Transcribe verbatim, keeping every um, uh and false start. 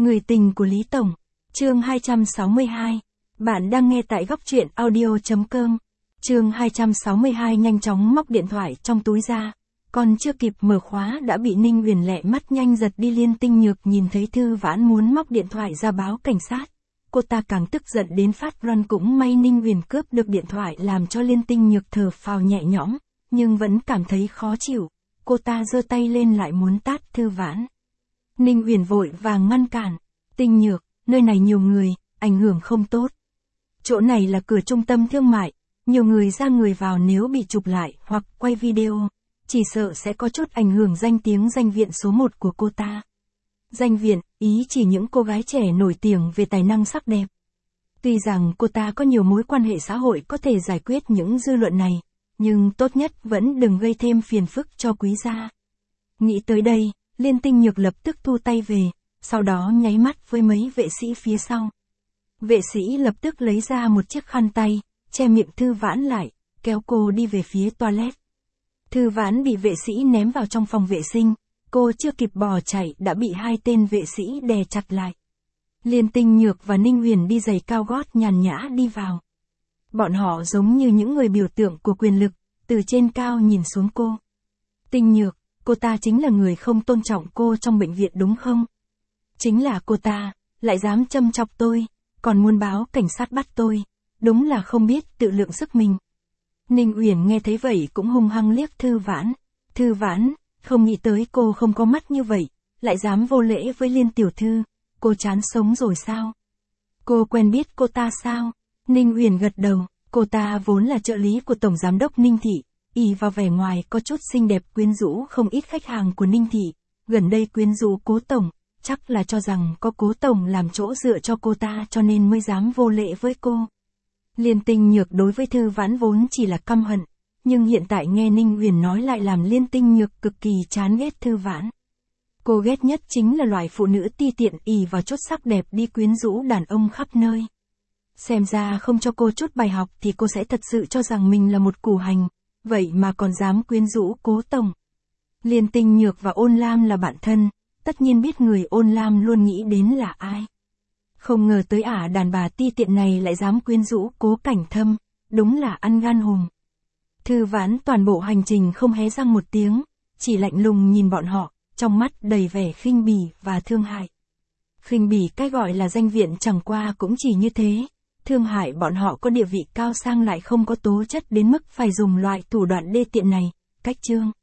Người tình của Lý Tổng. Chương hai trăm sáu mươi hai. Bạn đang nghe tại góc truyện audio chấm com. Chương hai trăm sáu mươi hai nhanh chóng móc điện thoại trong túi ra. Còn chưa kịp mở khóa đã bị Ninh Uyển lẹ mắt nhanh giật đi. Liên Tinh Nhược nhìn thấy Thư Vãn muốn móc điện thoại ra báo cảnh sát. Cô ta càng tức giận đến phát run. Cũng may Ninh Uyển cướp được điện thoại làm cho Liên Tinh Nhược thở phào nhẹ nhõm, nhưng vẫn cảm thấy khó chịu. Cô ta giơ tay lên lại muốn tát Thư Vãn. Ninh Uyển vội vàng ngăn cản. Tinh Nhược, nơi này nhiều người, ảnh hưởng không tốt. Chỗ này là cửa trung tâm thương mại, nhiều người ra người vào, nếu bị chụp lại hoặc quay video, chỉ sợ sẽ có chút ảnh hưởng danh tiếng danh viện số một của cô ta. Danh viện, ý chỉ những cô gái trẻ nổi tiếng về tài năng sắc đẹp. Tuy rằng cô ta có nhiều mối quan hệ xã hội có thể giải quyết những dư luận này, nhưng tốt nhất vẫn đừng gây thêm phiền phức cho quý gia. Nghĩ tới đây, Liên Tinh Nhược lập tức thu tay về, sau đó nháy mắt với mấy vệ sĩ phía sau. Vệ sĩ lập tức lấy ra một chiếc khăn tay, che miệng Thư Vãn lại, kéo cô đi về phía toilet. Thư Vãn bị vệ sĩ ném vào trong phòng vệ sinh, cô chưa kịp bỏ chạy đã bị hai tên vệ sĩ đè chặt lại. Liên Tinh Nhược và Ninh Uyển đi giày cao gót nhàn nhã đi vào. Bọn họ giống như những người biểu tượng của quyền lực, từ trên cao nhìn xuống cô. Tinh Nhược, cô ta chính là người không tôn trọng cô trong bệnh viện đúng không? Chính là cô ta, lại dám châm chọc tôi, còn muốn báo cảnh sát bắt tôi, đúng là không biết tự lượng sức mình. Ninh Uyển nghe thấy vậy cũng hung hăng liếc Thư Vãn. Thư Vãn, không nghĩ tới cô không có mắt như vậy, lại dám vô lễ với Liên tiểu thư, cô chán sống rồi sao? Cô quen biết cô ta sao? Ninh Uyển gật đầu, cô ta vốn là trợ lý của Tổng Giám đốc Ninh Thị, ỷ vào vẻ ngoài có chút xinh đẹp quyến rũ không ít khách hàng của Ninh Thị, gần đây quyến rũ Cố Tổng, chắc là cho rằng có Cố Tổng làm chỗ dựa cho cô ta cho nên mới dám vô lễ với cô. Liên Tinh Nhược đối với Thư Vãn vốn chỉ là căm hận, nhưng hiện tại nghe Ninh Uyển nói lại làm Liên Tinh Nhược cực kỳ chán ghét Thư Vãn. Cô ghét nhất chính là loại phụ nữ ti tiện ỷ vào chút sắc đẹp đi quyến rũ đàn ông khắp nơi. Xem ra không cho cô chút bài học thì cô sẽ thật sự cho rằng mình là một củ hành, vậy mà còn dám quyến rũ Cố Tổng. Liên Tinh Nhược và Ôn Lam là bạn thân, tất nhiên biết người Ôn Lam luôn nghĩ đến là ai. Không ngờ tới ả đàn bà ti tiện này lại dám quyến rũ Cố Cảnh Thâm, đúng là ăn gan hùm. Thư Vãn toàn bộ hành trình không hé răng một tiếng, chỉ lạnh lùng nhìn bọn họ, trong mắt đầy vẻ khinh bỉ và thương hại. Khinh bỉ cái gọi là danh viện chẳng qua cũng chỉ như thế, thương hại bọn họ có địa vị cao sang lại không có tố chất đến mức phải dùng loại thủ đoạn đê tiện này. Cách chương